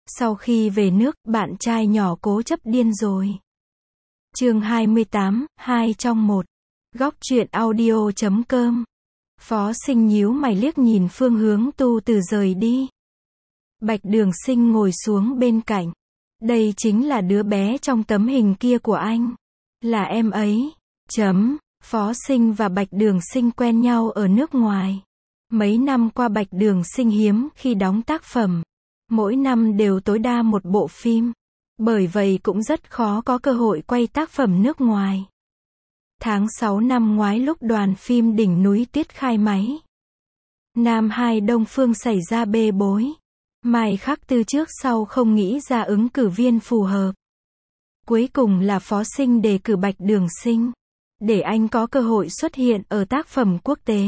Sau khi về nước, bạn trai nhỏ cố chấp điên rồi. Chương 28, 2 trong 1. Góc truyện audio.com. Phó Sinh nhíu mày liếc nhìn phương hướng Tu Từ rời đi. Bạch Đường Sinh ngồi xuống bên cạnh. Đây chính là đứa bé trong tấm hình kia của anh. Là em ấy. Phó Sinh và Bạch Đường Sinh quen nhau ở nước ngoài. Mấy năm qua Bạch Đường Sinh hiếm khi đóng tác phẩm. Mỗi năm đều tối đa một bộ phim. Bởi vậy cũng rất khó có cơ hội quay tác phẩm nước ngoài. Tháng 6 năm ngoái lúc đoàn phim Đỉnh Núi Tuyết khai máy, Nam Hai Đông Phương xảy ra bê bối. Mai Khắc Tư trước sau không nghĩ ra ứng cử viên phù hợp. Cuối cùng là Phó Sinh đề cử Bạch Đường Sinh, để anh có cơ hội xuất hiện ở tác phẩm quốc tế.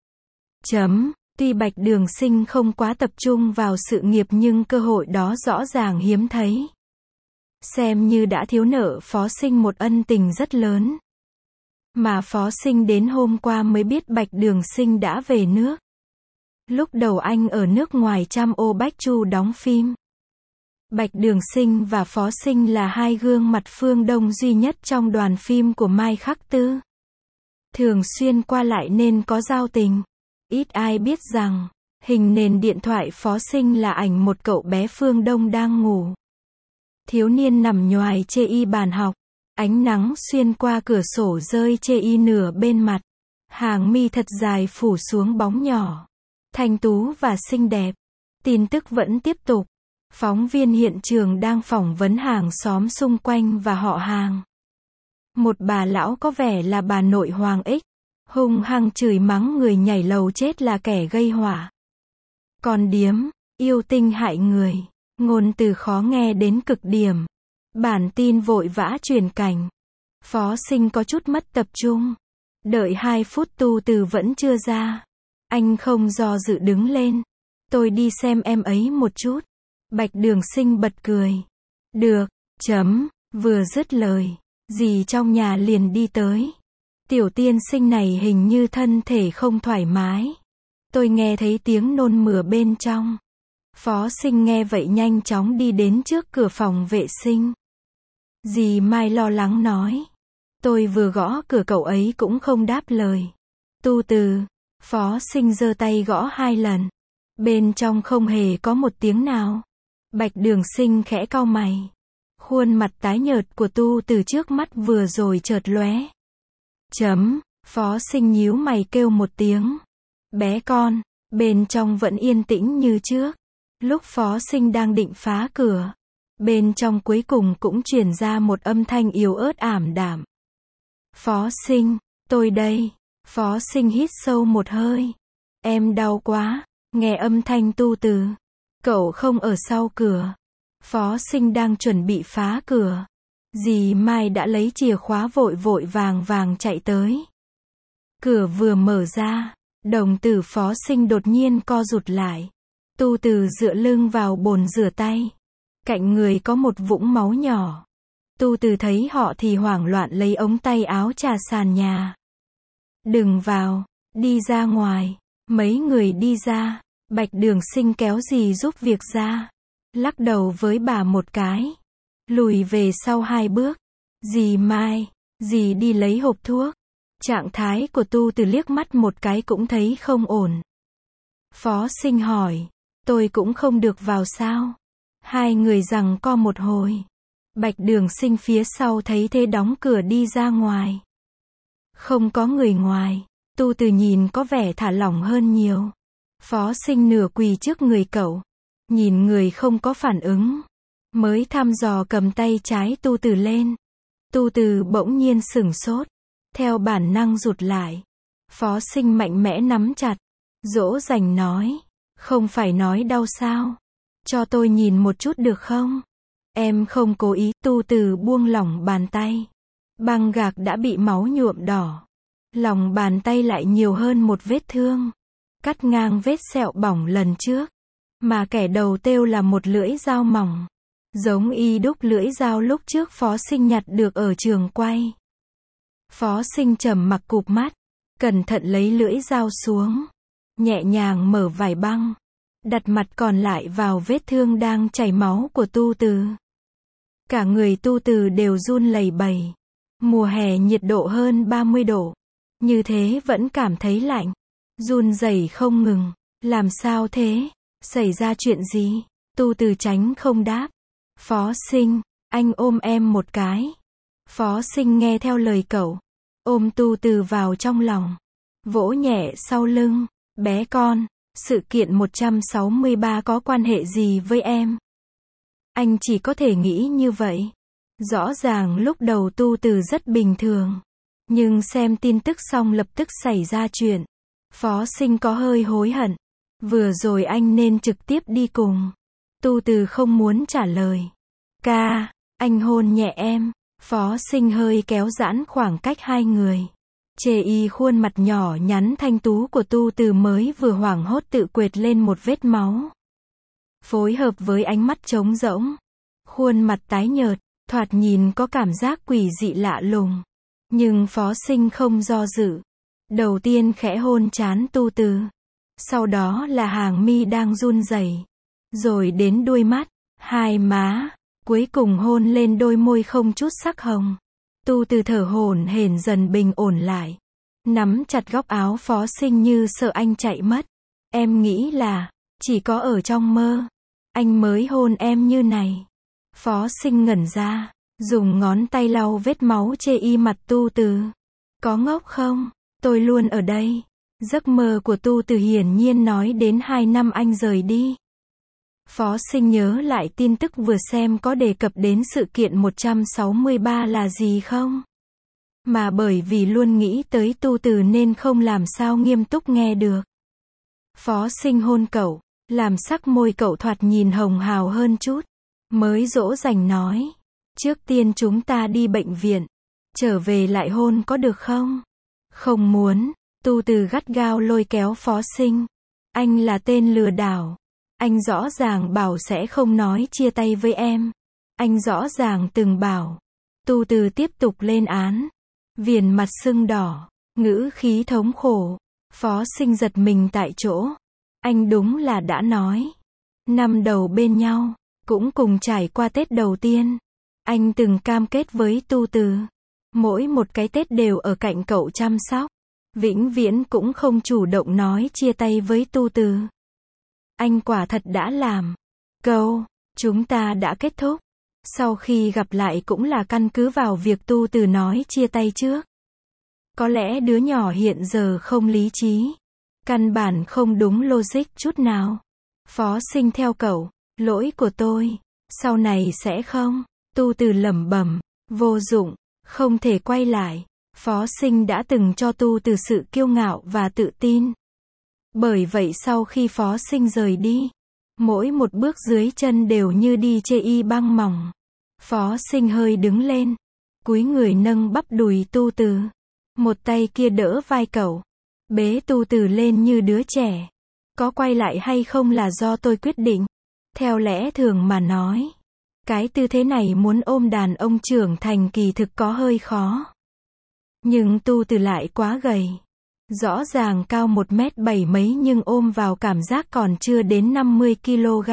Tuy Bạch Đường Sinh không quá tập trung vào sự nghiệp nhưng cơ hội đó rõ ràng hiếm thấy. Xem như đã thiếu nợ Phó Sinh một ân tình rất lớn. Mà Phó Sinh đến hôm qua mới biết Bạch Đường Sinh đã về nước. Lúc đầu anh ở nước ngoài Trăm Ô Bách Chu đóng phim. Bạch Đường Sinh và Phó Sinh là hai gương mặt phương Đông duy nhất trong đoàn phim của Mai Khắc Tư. Thường xuyên qua lại nên có giao tình. Ít ai biết rằng, hình nền điện thoại Phó Sinh là ảnh một cậu bé phương Đông đang ngủ. Thiếu niên nằm nhoài chê y bàn học. Ánh nắng xuyên qua cửa sổ rơi chê y nửa bên mặt. Hàng mi thật dài phủ xuống bóng nhỏ. Thanh tú và xinh đẹp. Tin tức vẫn tiếp tục. Phóng viên hiện trường đang phỏng vấn hàng xóm xung quanh và họ hàng. Một bà lão có vẻ là bà nội Hoàng Ích. Hung hăng chửi mắng người nhảy lầu chết là kẻ gây họa. Con điếm, yêu tinh hại người. Ngôn từ khó nghe đến cực điểm. Bản tin vội vã truyền cảnh. Phó Sinh có chút mất tập trung. Đợi 2 phút Tu Từ vẫn chưa ra. Anh không do dự đứng lên. Tôi đi xem em ấy một chút. Bạch Đường Sinh bật cười. Được. Vừa dứt lời, dì trong nhà liền đi tới. Tiểu tiên sinh này hình như thân thể không thoải mái. Tôi nghe thấy tiếng nôn mửa bên trong. Phó Sinh nghe vậy nhanh chóng đi đến trước cửa phòng vệ sinh. Dì Mai lo lắng nói. Tôi vừa gõ cửa cậu ấy cũng không đáp lời. Tu Từ. Phó Sinh giơ tay gõ 2 lần. Bên trong không hề có một tiếng nào. Bạch Đường Sinh khẽ cau mày. Khuôn mặt tái nhợt của Tu Từ trước mắt vừa rồi chợt lóe. Phó Sinh nhíu mày kêu một tiếng. Bé con. Bên trong vẫn yên tĩnh như trước. Lúc Phó Sinh đang định phá cửa, bên trong cuối cùng cũng truyền ra một âm thanh yếu ớt ảm đạm. Phó Sinh, tôi đây. Phó Sinh hít sâu một hơi. Em đau quá. Nghe âm thanh Tu Từ. Cậu không ở sau cửa. Phó Sinh đang chuẩn bị phá cửa. Dì Mai đã lấy chìa khóa vội vội vàng chạy tới. Cửa vừa mở ra, đồng tử Phó Sinh đột nhiên co rụt lại. Tu Từ dựa lưng vào bồn rửa tay. Cạnh người có một vũng máu nhỏ. Tu Từ thấy họ thì hoảng loạn lấy ống tay áo chà sàn nhà. Đừng vào, đi ra ngoài. Mấy người đi ra. Bạch Đường Sinh kéo dì giúp việc ra. Lắc đầu với bà một cái. Lùi về sau 2 bước. Dì Mai, dì đi lấy hộp thuốc. Trạng thái của Tu Từ liếc mắt một cái cũng thấy không ổn. Phó Sinh hỏi. Tôi cũng không được vào sao? Hai người giằng co một hồi. Bạch Đường Sinh phía sau thấy thế đóng cửa đi ra ngoài. Không có người ngoài. Tu Từ nhìn có vẻ thả lỏng hơn nhiều. Phó Sinh nửa quỳ trước người cậu. Nhìn người không có phản ứng. Mới thăm dò cầm tay trái Tu Từ lên. Tu Từ bỗng nhiên sửng sốt. Theo bản năng rụt lại. Phó Sinh mạnh mẽ nắm chặt. Dỗ dành nói. Không phải nói đau sao? Cho tôi nhìn một chút được không? Em không cố ý. Tu Từ buông lỏng bàn tay. Băng gạc đã bị máu nhuộm đỏ. Lòng bàn tay lại nhiều hơn một vết thương. Cắt ngang vết sẹo bỏng lần trước. Mà kẻ đầu têu là một lưỡi dao mỏng. Giống y đúc lưỡi dao lúc trước Phó Sinh nhặt được ở trường quay. Phó Sinh trầm mặc cụp mắt. Cẩn thận lấy lưỡi dao xuống. Nhẹ nhàng mở vải băng. đặt mặt còn lại vào vết thương đang chảy máu của Tu Từ. Cả người Tu Từ đều run lẩy bẩy. Mùa hè nhiệt độ hơn 30 độ. Như thế vẫn cảm thấy lạnh. Run rẩy không ngừng. Làm sao thế? Xảy ra chuyện gì? Tu Từ tránh không đáp. Phó Sinh, anh ôm em một cái. Phó Sinh nghe theo lời cậu. Ôm Tu Từ vào trong lòng. Vỗ nhẹ sau lưng. Bé con, sự kiện 163 có quan hệ gì với em? Anh chỉ có thể nghĩ như vậy. Rõ ràng lúc đầu Tu Từ rất bình thường. Nhưng xem tin tức xong lập tức xảy ra chuyện. Phó Sinh có hơi hối hận. Vừa rồi anh nên trực tiếp đi cùng. Tu Từ không muốn trả lời. Ca, anh hôn nhẹ em. Phó Sinh hơi kéo giãn khoảng cách hai người. Chê y khuôn mặt nhỏ nhắn thanh tú của Tu Từ mới vừa hoảng hốt tự quệt lên một vết máu. Phối hợp với ánh mắt trống rỗng. Khuôn mặt tái nhợt, thoạt nhìn có cảm giác quỷ dị lạ lùng. Nhưng Phó Sinh không do dự. Đầu tiên khẽ hôn trán Tu Từ. Sau đó là hàng mi đang run rẩy. Rồi đến đuôi mắt, hai má. Cuối cùng hôn lên đôi môi không chút sắc hồng. Tu Từ thở hổn hển dần bình ổn lại. Nắm chặt góc áo Phó Sinh như sợ anh chạy mất. Em nghĩ là, chỉ có ở trong mơ, anh mới hôn em như này. Phó Sinh ngẩn ra, dùng ngón tay lau vết máu chê y mặt Tu Từ. Có ngốc không? Tôi luôn ở đây. Giấc mơ của Tu Từ hiển nhiên nói đến 2 năm anh rời đi. Phó Sinh nhớ lại tin tức vừa xem có đề cập đến sự kiện 163 là gì không? Mà bởi vì luôn nghĩ tới Tu Từ nên không làm sao nghiêm túc nghe được. Phó Sinh hôn cậu, làm sắc môi cậu thoạt nhìn hồng hào hơn chút. Mới dỗ dành nói. Trước tiên chúng ta đi bệnh viện. Trở về lại hôn có được không? Không muốn. Tu Từ gắt gao lôi kéo Phó Sinh. Anh là tên lừa đảo. Anh rõ ràng bảo sẽ không nói chia tay với em. Anh rõ ràng từng bảo. Tu Từ tiếp tục lên án. Viền mặt sưng đỏ, ngữ khí thống khổ. Phó Sinh giật mình tại chỗ. Anh đúng là đã nói. Năm đầu bên nhau, cũng cùng trải qua Tết đầu tiên. Anh từng cam kết với Tu Từ. Mỗi một cái Tết đều ở cạnh cậu chăm sóc. Vĩnh viễn cũng không chủ động nói chia tay với Tu Từ. Anh quả thật đã làm. Câu, chúng ta đã kết thúc. Sau khi gặp lại cũng là căn cứ vào việc Tu Từ nói chia tay trước. Có lẽ đứa nhỏ hiện giờ không lý trí. Căn bản không đúng logic chút nào. Phó Sinh theo cậu, lỗi của tôi. Sau này sẽ không. Tu Từ lẩm bẩm, vô dụng, không thể quay lại. Phó Sinh đã từng cho Tu Từ sự kiêu ngạo và tự tin. Bởi vậy sau khi Phó Sinh rời đi, mỗi một bước dưới chân đều như đi chê y băng mỏng. Phó Sinh hơi đứng lên, cúi người nâng bắp đùi Tu Từ. Một tay kia đỡ vai cậu, bế Tu Từ lên như đứa trẻ. Có quay lại hay không là do tôi quyết định. Theo lẽ thường mà nói, cái tư thế này muốn ôm đàn ông trưởng thành kỳ thực có hơi khó. Nhưng Tu Từ lại quá gầy. Rõ ràng cao 1m7 mấy nhưng ôm vào cảm giác còn chưa đến 50 kg.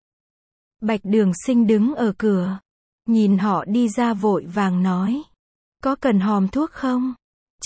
Bạch Đường Sinh đứng ở cửa. Nhìn họ đi ra vội vàng nói. Có cần hòm thuốc không?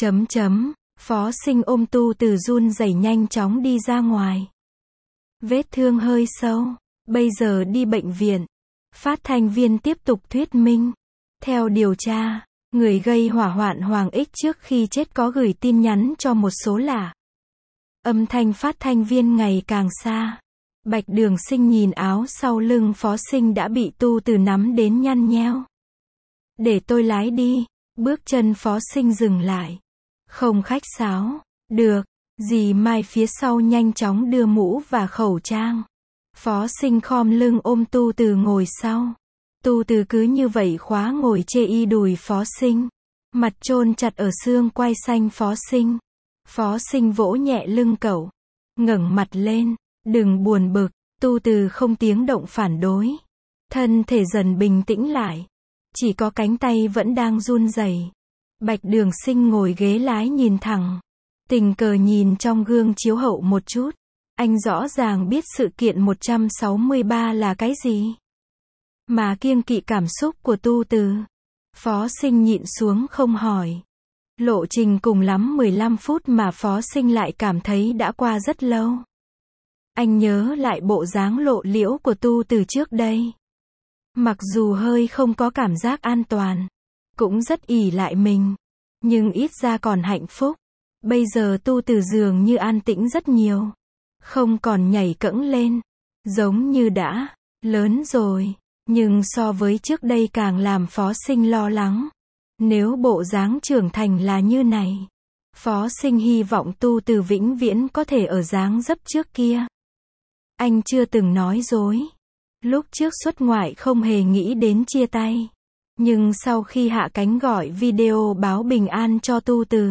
Phó Sinh ôm Tu Từ run rẩy nhanh chóng đi ra ngoài. Vết thương hơi sâu. Bây giờ đi bệnh viện. Phát thanh viên tiếp tục thuyết minh. Theo điều tra, người gây hỏa hoạn Hoàng Ích trước khi chết có gửi tin nhắn cho một số lạ. Âm thanh phát thanh viên ngày càng xa. Bạch Đường Sinh nhìn áo sau lưng Phó Sinh đã bị Tu Từ nắm đến nhăn nheo. Để tôi lái đi. Bước chân Phó Sinh dừng lại. Không khách sáo. Được. Dì Mai phía sau nhanh chóng đưa mũ và khẩu trang. Phó Sinh khom lưng ôm Tu Từ ngồi sau. Tu Từ cứ như vậy khóa ngồi chê y đùi Phó Sinh. Mặt chôn chặt ở xương quai xanh Phó Sinh. Phó Sinh vỗ nhẹ lưng cậu. Ngẩng mặt lên. Đừng buồn bực. Tu Từ không tiếng động phản đối. Thân thể dần bình tĩnh lại. Chỉ có cánh tay vẫn đang run rẩy. Bạch Đường Sinh ngồi ghế lái nhìn thẳng. Tình cờ nhìn trong gương chiếu hậu một chút. Anh rõ ràng biết sự kiện 163 là cái gì. Mà kiêng kỵ cảm xúc của Tu Từ. Phó Sinh nhịn xuống không hỏi. Lộ trình cùng lắm 15 phút mà Phó Sinh lại cảm thấy đã qua rất lâu. Anh nhớ lại bộ dáng lộ liễu của Tu Từ trước đây. Mặc dù hơi không có cảm giác an toàn, cũng rất ỷ lại mình, nhưng ít ra còn hạnh phúc. Bây giờ Tu Từ dường như an tĩnh rất nhiều. Không còn nhảy cẫng lên, giống như đã lớn rồi, nhưng so với trước đây càng làm Phó Sinh lo lắng. Nếu bộ dáng trưởng thành là như này, Phó Sinh hy vọng Tu Từ vĩnh viễn có thể ở dáng dấp trước kia. Anh chưa từng nói dối. Lúc trước xuất ngoại không hề nghĩ đến chia tay. Nhưng sau khi hạ cánh gọi video báo bình an cho Tu Từ,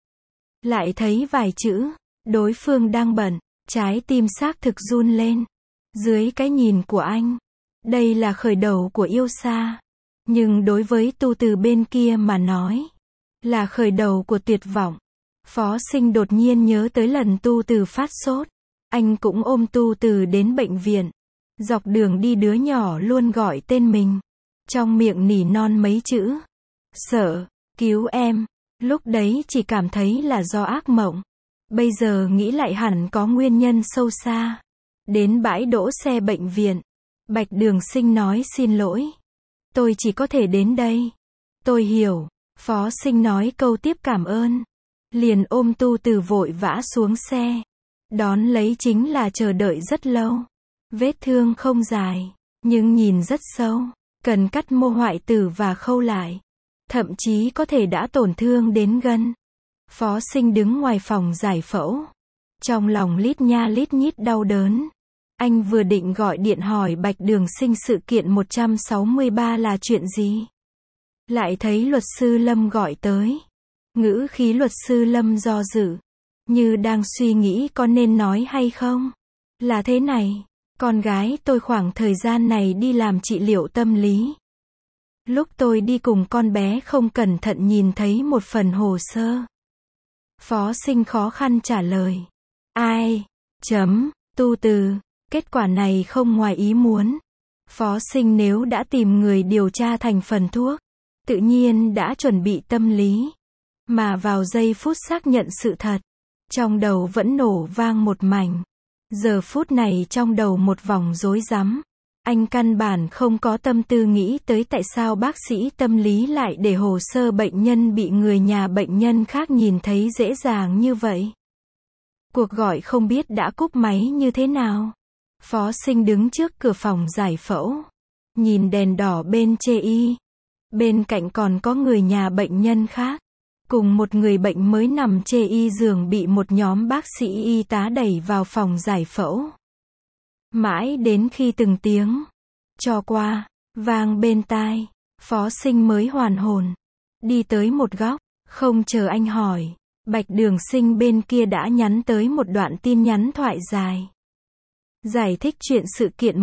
lại thấy vài chữ, đối phương đang bận, trái tim xác thực run lên. Dưới cái nhìn của anh, đây là khởi đầu của yêu xa. Nhưng đối với Tu Từ bên kia mà nói, là khởi đầu của tuyệt vọng. Phó Sinh đột nhiên nhớ tới lần Tu Từ phát sốt. Anh cũng ôm Tu Từ đến bệnh viện. Dọc đường đi đứa nhỏ luôn gọi tên mình. Trong miệng nỉ non mấy chữ. Sợ, cứu em. Lúc đấy chỉ cảm thấy là do ác mộng. Bây giờ nghĩ lại hẳn có nguyên nhân sâu xa. Đến bãi đỗ xe bệnh viện, Bạch Đường Sinh nói xin lỗi. Tôi chỉ có thể đến đây. Tôi hiểu. Phó Sinh nói câu tiếp cảm ơn. Liền ôm Tu Từ vội vã xuống xe. Đón lấy chính là chờ đợi rất lâu. Vết thương không dài, nhưng nhìn rất sâu. Cần cắt mô hoại tử và khâu lại. Thậm chí có thể đã tổn thương đến gân. Phó Sinh đứng ngoài phòng giải phẫu. Trong lòng lít nha lít nhít đau đớn. Anh vừa định gọi điện hỏi Bạch Đường Sinh sự kiện 163 là chuyện gì. Lại thấy luật sư Lâm gọi tới. Ngữ khí luật sư Lâm do dự. Như đang suy nghĩ có nên nói hay không. Là thế này. Con gái tôi khoảng thời gian này đi làm trị liệu tâm lý. Lúc tôi đi cùng con bé không cẩn thận nhìn thấy một phần hồ sơ. Phó Sinh khó khăn trả lời. Ai? Tu Từ. Kết quả này không ngoài ý muốn. Phó Sinh nếu đã tìm người điều tra thành phần thuốc, tự nhiên đã chuẩn bị tâm lý. Mà vào giây phút xác nhận sự thật, trong đầu vẫn nổ vang một mảnh. Giờ phút này trong đầu một vòng rối rắm. Anh căn bản không có tâm tư nghĩ tới tại sao bác sĩ tâm lý lại để hồ sơ bệnh nhân bị người nhà bệnh nhân khác nhìn thấy dễ dàng như vậy. Cuộc gọi không biết đã cúp máy như thế nào. Phó Sinh đứng trước cửa phòng giải phẫu. Nhìn đèn đỏ bên chê y. Bên cạnh còn có người nhà bệnh nhân khác. Cùng một người bệnh mới nằm chê y giường bị một nhóm bác sĩ y tá đẩy vào phòng giải phẫu. Mãi đến khi từng tiếng cho qua, vang bên tai, Phó Sinh mới hoàn hồn. Đi tới một góc, không chờ anh hỏi, Bạch Đường Sinh bên kia đã nhắn tới một đoạn tin nhắn thoại dài. Giải thích chuyện sự kiện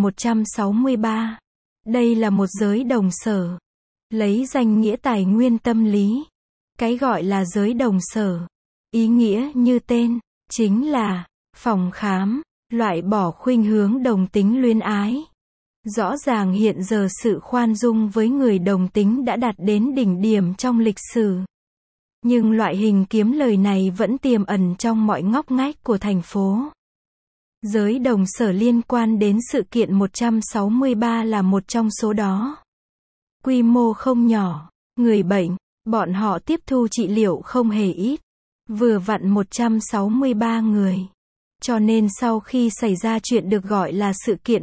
163. Đây là một giới đồng sở. Lấy danh nghĩa tài nguyên tâm lý. Cái gọi là giới đồng sở. Ý nghĩa như tên, chính là phòng khám, loại bỏ khuynh hướng đồng tính luyến ái. Rõ ràng hiện giờ sự khoan dung với người đồng tính đã đạt đến đỉnh điểm trong lịch sử. Nhưng loại hình kiếm lời này vẫn tiềm ẩn trong mọi ngóc ngách của thành phố. Giới đồng sở liên quan đến sự kiện 163 là một trong số đó. Quy mô không nhỏ, người bệnh, bọn họ tiếp thu trị liệu không hề ít. Vừa vặn 163 người. Cho nên sau khi xảy ra chuyện được gọi là sự kiện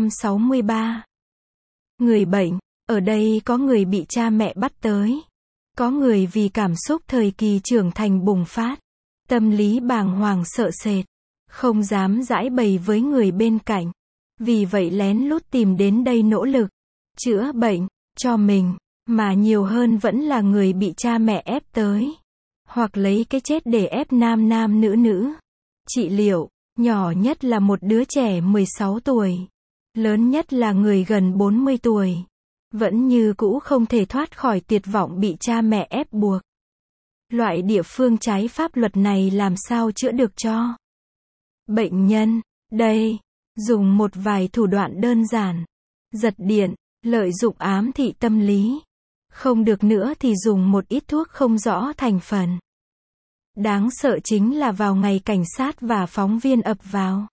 163. Người bệnh, ở đây có người bị cha mẹ bắt tới. Có người vì cảm xúc thời kỳ trưởng thành bùng phát. Tâm lý bàng hoàng sợ sệt. Không dám giãi bày với người bên cạnh. Vì vậy lén lút tìm đến đây nỗ lực chữa bệnh cho mình. Mà nhiều hơn vẫn là người bị cha mẹ ép tới. Hoặc lấy cái chết để ép nam nam nữ nữ. Trị liệu, nhỏ nhất là một đứa trẻ 16 tuổi. Lớn nhất là người gần 40 tuổi. Vẫn như cũ không thể thoát khỏi tuyệt vọng bị cha mẹ ép buộc. Loại địa phương trái pháp luật này làm sao chữa được cho Bệnh nhân, đây, dùng một vài thủ đoạn đơn giản. Giật điện, lợi dụng ám thị tâm lý. Không được nữa thì dùng một ít thuốc không rõ thành phần. Đáng sợ chính là vào ngày cảnh sát và phóng viên ập vào.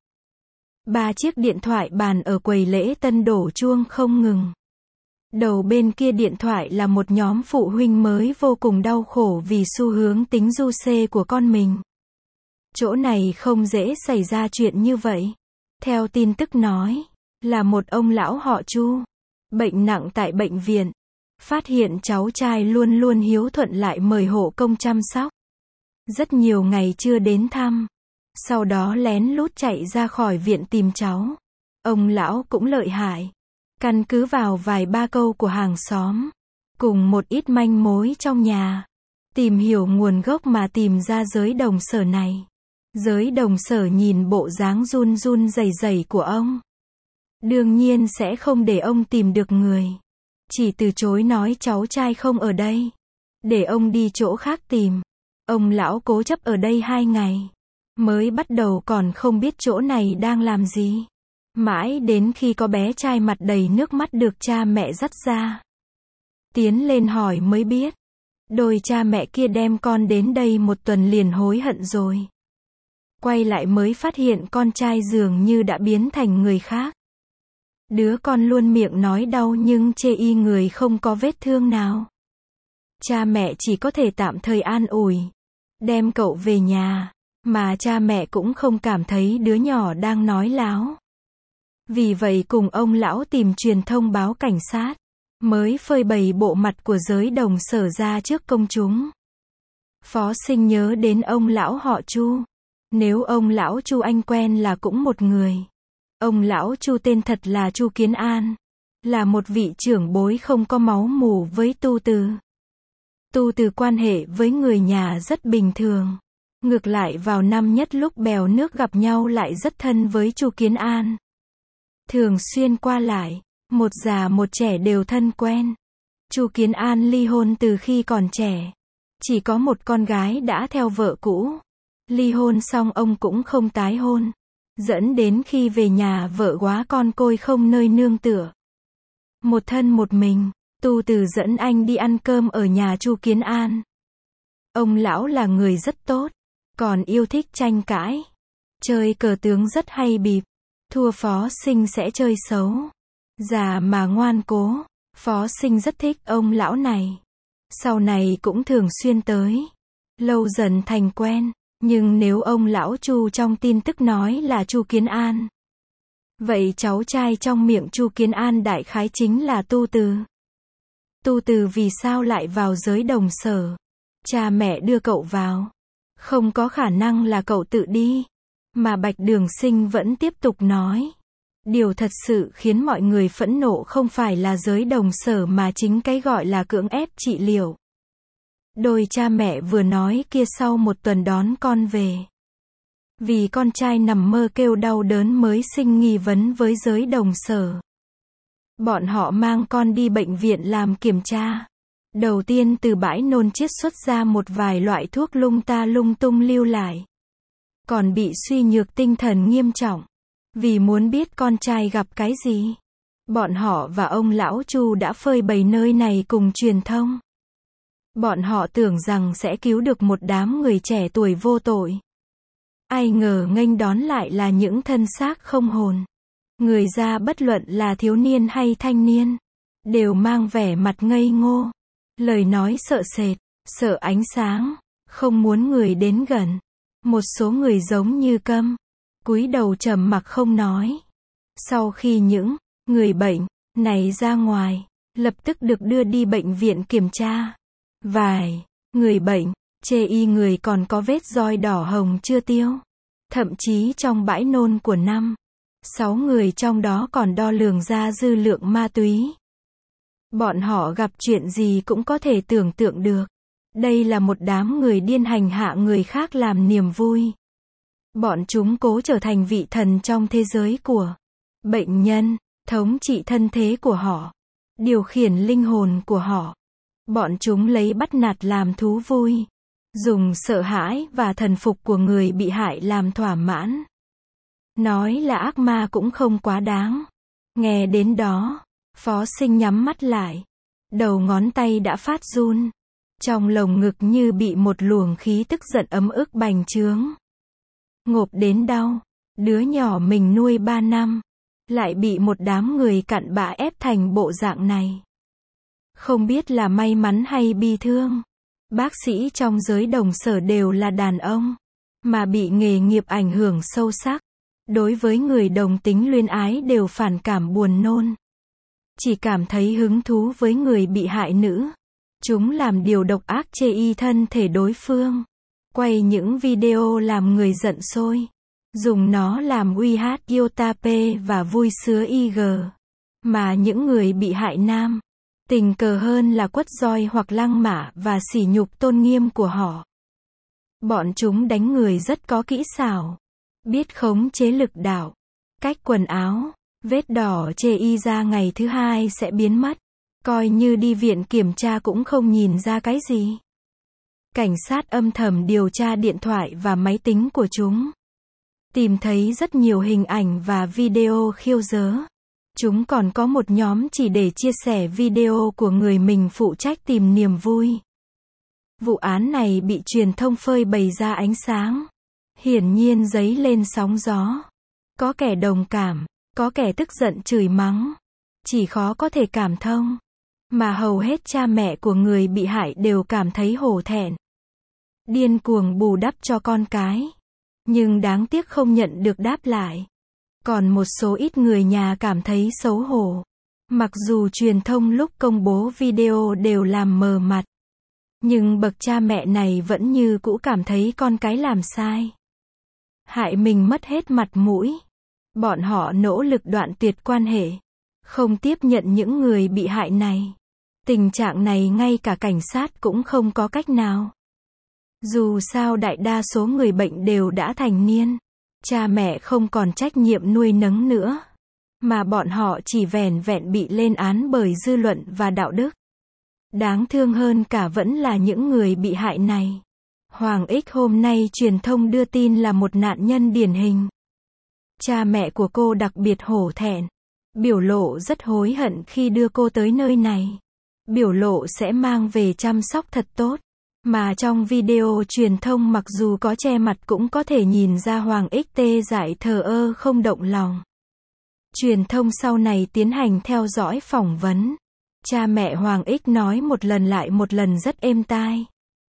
3 chiếc điện thoại bàn ở quầy lễ tân đổ chuông không ngừng. Đầu bên kia điện thoại là một nhóm phụ huynh mới vô cùng đau khổ vì xu hướng tính du xê của con mình. Chỗ này không dễ xảy ra chuyện như vậy. Theo tin tức nói, là một ông lão họ Chu, bệnh nặng tại bệnh viện. Phát hiện cháu trai luôn luôn hiếu thuận lại mời hộ công chăm sóc. Rất nhiều ngày chưa đến thăm. Sau đó lén lút chạy ra khỏi viện tìm cháu. Ông lão cũng lợi hại. Căn cứ vào vài ba câu của hàng xóm, cùng một ít manh mối trong nhà, tìm hiểu nguồn gốc mà tìm ra giới đồng sở này. Giới đồng sở nhìn bộ dáng run run rẩy rẩy của ông. Đương nhiên sẽ không để ông tìm được người. Chỉ từ chối nói cháu trai không ở đây. Để ông đi chỗ khác tìm. Ông lão cố chấp ở đây 2 ngày. Mới bắt đầu còn không biết chỗ này đang làm gì. Mãi đến khi có bé trai mặt đầy nước mắt được cha mẹ dắt ra. Tiến lên hỏi mới biết. Đôi cha mẹ kia đem con đến đây 1 tuần liền hối hận rồi. Quay lại mới phát hiện con trai dường như đã biến thành người khác. Đứa con luôn miệng nói đau nhưng chê y người không có vết thương nào. Cha mẹ chỉ có thể tạm thời an ủi. Đem cậu về nhà. Mà cha mẹ cũng không cảm thấy đứa nhỏ đang nói láo. Vì vậy cùng ông lão tìm truyền thông báo cảnh sát. Mới phơi bày bộ mặt của giới đồng sở ra trước công chúng. Phó Sinh nhớ đến ông lão họ Chu. Nếu ông lão Chu anh quen là cũng một người. Ông lão Chu tên thật là Chu Kiến An. Là một vị trưởng bối không có máu mủ với Tu Từ. Tu Từ quan hệ với người nhà rất bình thường. Ngược lại vào năm nhất lúc bèo nước gặp nhau lại rất thân với Chu Kiến An. Thường xuyên qua lại, một già một trẻ đều thân quen. Chu Kiến An ly hôn từ khi còn trẻ. Chỉ có một con gái đã theo vợ cũ. Ly hôn xong ông cũng không tái hôn. Dẫn đến khi về nhà vợ quá con côi không nơi nương tựa. Một thân một mình, Tu Từ dẫn anh đi ăn cơm ở nhà Chu Kiến An. Ông lão là người rất tốt, còn yêu thích tranh cãi. Chơi cờ tướng rất hay bịp. Thua Phó Sinh sẽ chơi xấu. Già mà ngoan cố. Phó Sinh rất thích ông lão này. Sau này cũng thường xuyên tới. Lâu dần thành quen. Nhưng nếu ông lão Chu trong tin tức nói là Chu Kiến An, vậy cháu trai trong miệng Chu Kiến An đại khái chính là Tu Từ. Tu Từ vì sao lại vào giới đồng sở? Cha mẹ đưa cậu vào. Không có khả năng là cậu tự đi. Mà Bạch Đường Sinh vẫn tiếp tục nói. Điều thật sự khiến mọi người phẫn nộ không phải là giới đồng sở mà chính cái gọi là cưỡng ép trị liệu. Đôi cha mẹ vừa nói kia sau 1 tuần đón con về. Vì con trai nằm mơ kêu đau đớn mới sinh nghi vấn với giới đồng sở. Bọn họ mang con đi bệnh viện làm kiểm tra. Đầu tiên từ bãi nôn chiết xuất ra một vài loại thuốc lung ta lung tung lưu lại. Còn bị suy nhược tinh thần nghiêm trọng. Vì muốn biết con trai gặp cái gì. Bọn họ và ông lão Chu đã phơi bày nơi này cùng truyền thông. Bọn họ tưởng rằng sẽ cứu được một đám người trẻ tuổi vô tội. Ai ngờ nghênh đón lại là những thân xác không hồn. Người ra bất luận là thiếu niên hay thanh niên. Đều mang vẻ mặt ngây ngô. Lời nói sợ sệt, sợ ánh sáng. Không muốn người đến gần. Một số người giống như câm. Cúi đầu trầm mặc không nói. Sau khi những người bệnh này ra ngoài, lập tức được đưa đi bệnh viện kiểm tra. Vài người bệnh chê y người còn có vết roi đỏ hồng chưa tiêu. Thậm chí trong bãi nôn của 5-6 người trong đó còn đo lường ra dư lượng ma túy. Bọn họ gặp chuyện gì cũng có thể tưởng tượng được. Đây là một đám người điên hành hạ người khác làm niềm vui. Bọn chúng cố trở thành vị thần trong thế giới của bệnh nhân, thống trị thân thế của họ, điều khiển linh hồn của họ. Bọn chúng lấy bắt nạt làm thú vui, dùng sợ hãi và thần phục của người bị hại làm thỏa mãn. Nói là ác ma cũng không quá đáng. Nghe đến đó, Phó Sinh nhắm mắt lại. Đầu ngón tay đã phát run. Trong lồng ngực như bị một luồng khí tức giận ấm ức bành trướng. Ngộp đến đau. Đứa nhỏ mình nuôi 3 năm. Lại bị một đám người cặn bã ép thành bộ dạng này. Không biết là may mắn hay bi thương. Bác sĩ trong giới đồng sở đều là đàn ông. Mà bị nghề nghiệp ảnh hưởng sâu sắc. Đối với người đồng tính luyến ái đều phản cảm buồn nôn. Chỉ cảm thấy hứng thú với người bị hại nữ. Chúng làm điều độc ác chê y thân thể đối phương. Quay những video làm người giận sôi. Dùng nó làm uy hát Yotape và vui sứa IG. Mà những người bị hại nam, tình cờ hơn là quất roi hoặc lăng mạ và sỉ nhục tôn nghiêm của họ. Bọn chúng đánh người rất có kỹ xảo. Biết khống chế lực đạo. Cách quần áo, vết đỏ chê y ra ngày thứ 2 sẽ biến mất. Coi như đi viện kiểm tra cũng không nhìn ra cái gì. Cảnh sát âm thầm điều tra điện thoại và máy tính của chúng. Tìm thấy rất nhiều hình ảnh và video khiêu dớ. Chúng còn có một nhóm chỉ để chia sẻ video của người mình phụ trách tìm niềm vui. Vụ án này bị truyền thông phơi bày ra ánh sáng. Hiển nhiên dấy lên sóng gió. Có kẻ đồng cảm, có kẻ tức giận chửi mắng. Chỉ khó có thể cảm thông. Mà hầu hết cha mẹ của người bị hại đều cảm thấy hổ thẹn. Điên cuồng bù đắp cho con cái. Nhưng đáng tiếc không nhận được đáp lại. Còn một số ít người nhà cảm thấy xấu hổ. Mặc dù truyền thông lúc công bố video đều làm mờ mặt. Nhưng bậc cha mẹ này vẫn như cũ cảm thấy con cái làm sai. Hại mình mất hết mặt mũi. Bọn họ nỗ lực đoạn tuyệt quan hệ. Không tiếp nhận những người bị hại này. Tình trạng này ngay cả cảnh sát cũng không có cách nào. Dù sao đại đa số người bệnh đều đã thành niên. Cha mẹ không còn trách nhiệm nuôi nấng nữa. Mà bọn họ chỉ vẻn vẹn bị lên án bởi dư luận và đạo đức. Đáng thương hơn cả vẫn là những người bị hại này. Hoàng X hôm nay truyền thông đưa tin là một nạn nhân điển hình. Cha mẹ của cô đặc biệt hổ thẹn. Biểu lộ rất hối hận khi đưa cô tới nơi này. Biểu lộ sẽ mang về chăm sóc thật tốt. Mà trong video truyền thông mặc dù có che mặt cũng có thể nhìn ra Hoàng X tê dại thờ ơ không động lòng. Truyền thông sau này tiến hành theo dõi phỏng vấn. Cha mẹ Hoàng X nói một lần lại một lần rất êm tai.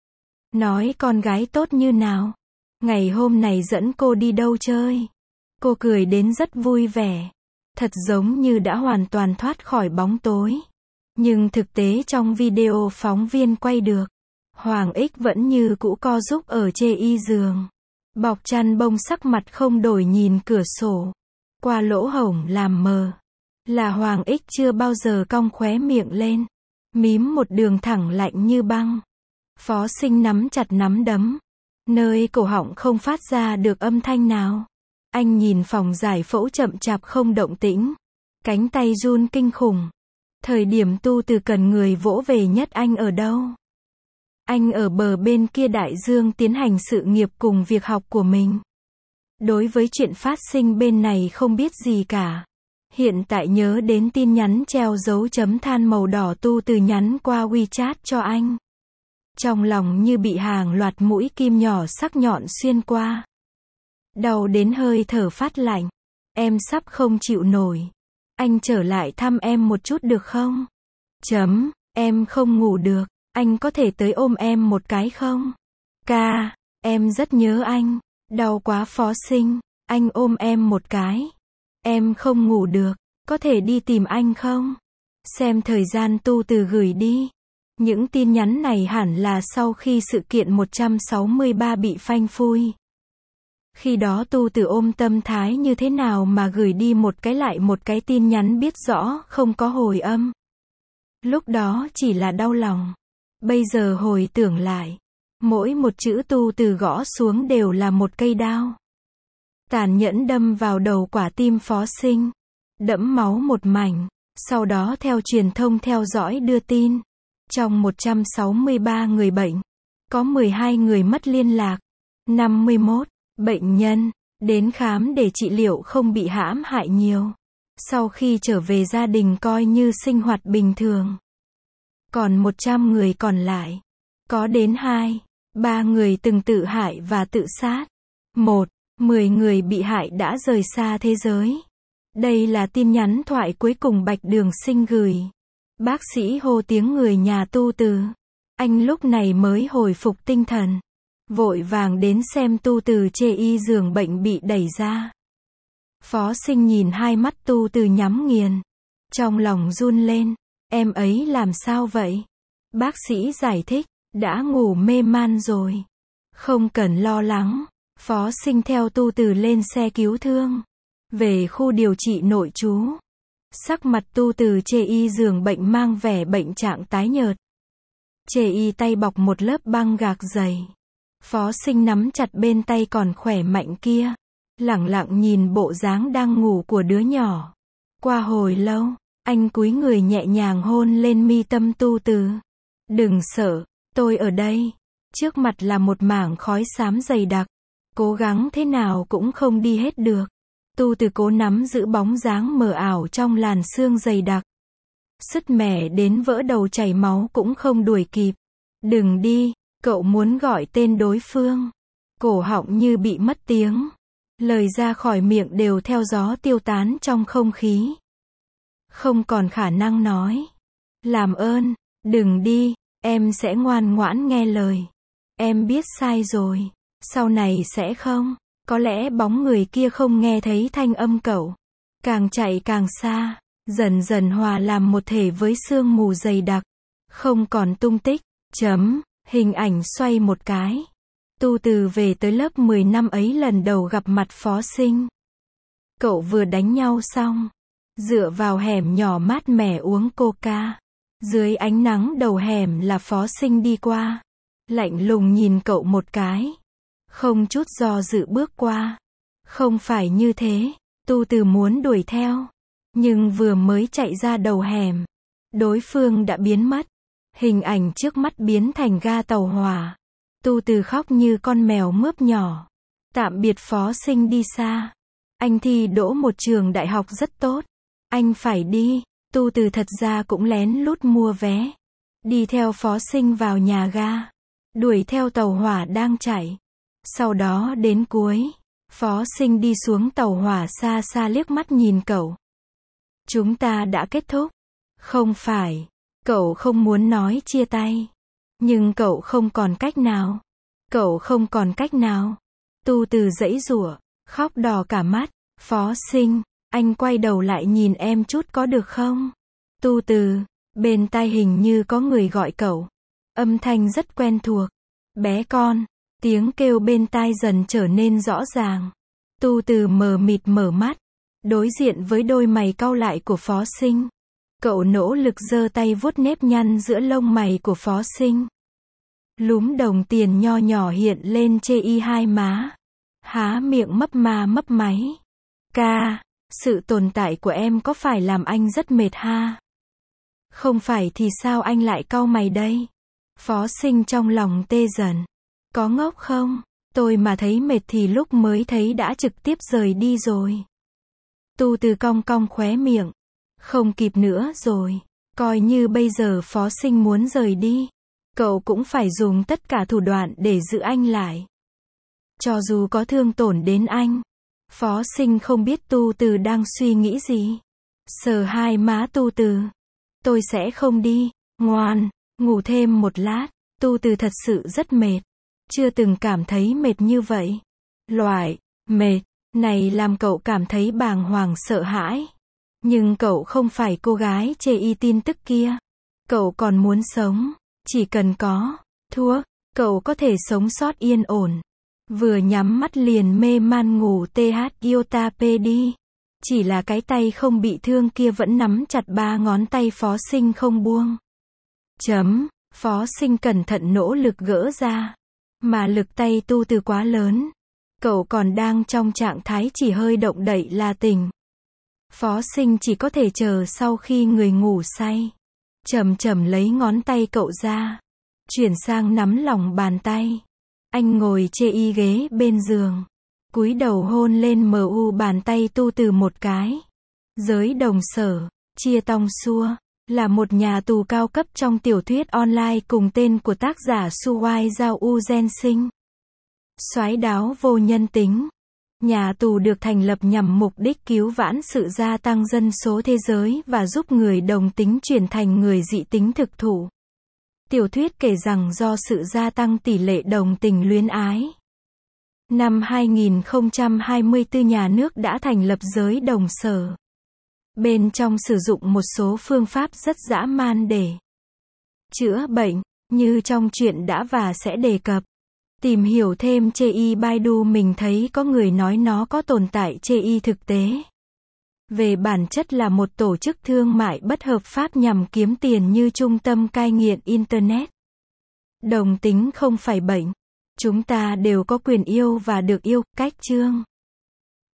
Nói con gái tốt như nào. Ngày hôm này dẫn cô đi đâu chơi. Cô cười đến rất vui vẻ. Thật giống như đã hoàn toàn thoát khỏi bóng tối. Nhưng thực tế trong video phóng viên quay được. Hoàng X vẫn như cũ co giúp ở chê y giường. Bọc chăn bông sắc mặt không đổi nhìn cửa sổ. Qua lỗ hổng làm mờ. Là Hoàng X chưa bao giờ cong khóe miệng lên. Mím một đường thẳng lạnh như băng. Phó Sinh nắm chặt nắm đấm. Nơi cổ họng không phát ra được âm thanh nào. Anh nhìn phòng giải phẫu chậm chạp không động tĩnh. Cánh tay run kinh khủng. Thời điểm tu từ cần người vỗ về nhất anh ở đâu? Anh ở bờ bên kia đại dương tiến hành sự nghiệp cùng việc học của mình. Đối với chuyện phát sinh bên này không biết gì cả. Hiện tại nhớ đến tin nhắn treo dấu chấm than màu đỏ tu từ nhắn qua WeChat cho anh. Trong lòng như bị hàng loạt mũi kim nhỏ sắc nhọn xuyên qua. Đau đến hơi thở phát lạnh. Em sắp không chịu nổi. Anh trở lại thăm em một chút được không? Em không ngủ được. Anh có thể tới ôm em một cái không? Ca, em rất nhớ anh. Đau quá Phó Sinh. Anh ôm em một cái. Em không ngủ được. Có thể đi tìm anh không? Xem thời gian tu từ gửi đi. Những tin nhắn này hẳn là sau khi sự kiện 163 bị phanh phui. Khi đó tu từ ôm tâm thái như thế nào mà gửi đi một cái lại một cái tin nhắn biết rõ không có hồi âm. Lúc đó chỉ là đau lòng. Bây giờ hồi tưởng lại. Mỗi một chữ tu từ gõ xuống đều là một cây đao. Tàn nhẫn đâm vào đầu quả tim Phó Sinh. Đẫm máu một mảnh. Sau đó theo truyền thông theo dõi đưa tin. Trong 163 người bệnh, có 12 người mất liên lạc. 51 bệnh nhân Đến khám để trị liệu không bị hãm hại nhiều. Sau khi trở về gia đình coi như sinh hoạt bình thường. Còn 100 người còn lại, có đến 3 người từng tự hại và tự sát. 10 người bị hại đã rời xa thế giới. Đây là tin nhắn thoại cuối cùng Bạch Đường Sinh gửi. Bác sĩ hô tiếng người nhà Tu Từ. Anh lúc này mới hồi phục tinh thần. Vội vàng đến xem Tu Từ chê y giường bệnh bị đẩy ra. Phó Sinh nhìn hai mắt Tu Từ nhắm nghiền. Trong lòng run lên. Em ấy làm sao vậy? Bác sĩ giải thích. Đã ngủ mê man rồi. Không cần lo lắng. Phó Sinh theo Tu Từ lên xe cứu thương. Về khu điều trị nội trú. Sắc mặt Tu Từ chê y giường bệnh mang vẻ bệnh trạng tái nhợt. Chê y tay bọc một lớp băng gạc dày. Phó Sinh nắm chặt bên tay còn khỏe mạnh kia. Lẳng lặng nhìn bộ dáng đang ngủ của đứa nhỏ. Qua hồi lâu, anh cúi người nhẹ nhàng hôn lên mi tâm Tu Từ. Đừng sợ, tôi ở đây. Trước mặt là một mảng khói xám dày đặc. Cố gắng thế nào cũng không đi hết được. Tu Từ cố nắm giữ bóng dáng mờ ảo trong làn sương dày đặc. Sứt mẻ đến vỡ đầu chảy máu cũng không đuổi kịp. Đừng đi, cậu muốn gọi tên đối phương. Cổ họng như bị mất tiếng. Lời ra khỏi miệng đều theo gió tiêu tán trong không khí. Không còn khả năng nói. Làm ơn, đừng đi, em sẽ ngoan ngoãn nghe lời. Em biết sai rồi, sau này sẽ không. Có lẽ bóng người kia không nghe thấy thanh âm cậu. Càng chạy càng xa, dần dần hòa làm một thể với sương mù dày đặc. Không còn tung tích. Hình ảnh xoay một cái. Tu Từ về tới lớp 10 năm ấy lần đầu gặp mặt Phó Sinh. Cậu vừa đánh nhau xong. Dựa vào hẻm nhỏ mát mẻ uống coca. Dưới ánh nắng đầu hẻm là Phó Sinh đi qua. Lạnh lùng nhìn cậu một cái. Không chút do dự bước qua. Không phải như thế. Tu Từ muốn đuổi theo. Nhưng vừa mới chạy ra đầu hẻm. Đối phương đã biến mất. Hình ảnh trước mắt biến thành ga tàu hỏa. Tu Từ khóc như con mèo mướp nhỏ. Tạm biệt Phó Sinh đi xa. Anh thi đỗ một trường đại học rất tốt. Anh phải đi. Tu Từ thật ra cũng lén lút mua vé. Đi theo Phó Sinh vào nhà ga. Đuổi theo tàu hỏa đang chạy. Sau đó đến cuối. Phó Sinh đi xuống tàu hỏa xa xa liếc mắt nhìn cậu. Chúng ta đã kết thúc. Không phải. Cậu không muốn nói chia tay. Nhưng cậu không còn cách nào. Cậu không còn cách nào. Tu Từ giãy giụa, khóc đỏ cả mắt. Phó Sinh, anh quay đầu lại nhìn em chút có được không? Tu Từ, bên tai hình như có người gọi cậu. Âm thanh rất quen thuộc. Bé con, tiếng kêu bên tai dần trở nên rõ ràng. Tu Từ mờ mịt mở mắt, đối diện với đôi mày cau lại của Phó Sinh. Cậu nỗ lực giơ tay vuốt nếp nhăn giữa lông mày của Phó Sinh. Lúm đồng tiền nho nhỏ hiện lên chê y hai má. Há miệng mấp ma mấp máy. Ca, sự tồn tại của em có phải làm anh rất mệt ha? Không phải thì sao anh lại cau mày đây? Phó Sinh trong lòng tê dần. Có ngốc không? Tôi mà thấy mệt thì lúc mới thấy đã trực tiếp rời đi rồi. Tu Từ cong cong khóe miệng. Không kịp nữa rồi. Coi như bây giờ Phó Sinh muốn rời đi. Cậu cũng phải dùng tất cả thủ đoạn để giữ anh lại. Cho dù có thương tổn đến anh. Phó Sinh không biết Tu Từ đang suy nghĩ gì. Sờ hai má Tu Từ. Tôi sẽ không đi. Ngoan, ngủ thêm một lát. Tu Từ thật sự rất mệt. Chưa từng cảm thấy mệt như vậy. Loại mệt này làm cậu cảm thấy bàng hoàng sợ hãi. Nhưng cậu không phải cô gái chê y tin tức kia. Cậu còn muốn sống. Chỉ cần có thuốc, cậu có thể sống sót yên ổn. Vừa nhắm mắt liền mê man ngủ iota đi. Chỉ là cái tay không bị thương kia vẫn nắm chặt 3 ngón tay Phó Sinh không buông. Phó Sinh cẩn thận nỗ lực gỡ ra. Mà lực tay Tu Từ quá lớn. Cậu còn đang trong trạng thái chỉ hơi động đậy là tỉnh. Phó Sinh chỉ có thể chờ sau khi người ngủ say. Chậm chậm lấy ngón tay cậu ra. Chuyển sang nắm lòng bàn tay. Anh ngồi chê y ghế bên giường. Cúi đầu hôn lên mu bàn tay tu từ một cái. Giới đồng sở, Chia Tong Xua, là một nhà tù cao cấp trong tiểu thuyết online cùng tên của tác giả Su Wai Giao U Gen Sinh. Soái đáo vô nhân tính. Nhà tù được thành lập nhằm mục đích cứu vãn sự gia tăng dân số thế giới và giúp người đồng tính chuyển thành người dị tính thực thụ. Tiểu thuyết kể rằng do sự gia tăng tỷ lệ đồng tình luyến ái. Năm 2024 nhà nước đã thành lập giới đồng sở. Bên trong sử dụng một số phương pháp rất dã man để chữa bệnh, như trong truyện đã và sẽ đề cập. Tìm hiểu thêm chê Baidu mình thấy có người nói nó có tồn tại chê thực tế. Về bản chất là một tổ chức thương mại bất hợp pháp nhằm kiếm tiền như trung tâm cai nghiện Internet. Đồng tính không phải bệnh. Chúng ta đều có quyền yêu và được yêu, cách chương.